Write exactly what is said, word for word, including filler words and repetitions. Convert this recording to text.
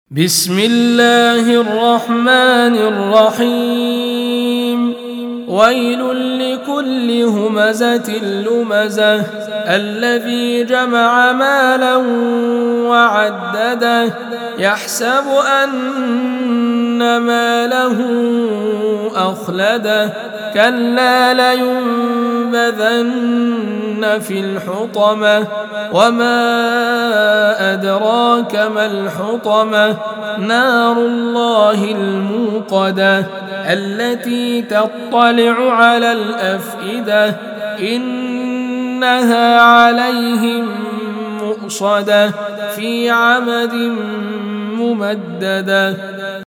بسم الله الرحمن الرحيم. ويل لكل همزة لمزة الذي جمع مالا وعدده يحسب أن ماله أخلده كلا لينبذن في الحطمة وما أدراك ما الحطمة نار الله الموقدة التي تطلع على الأفئدة إنها عليهم مؤصدة في عمد ممددة.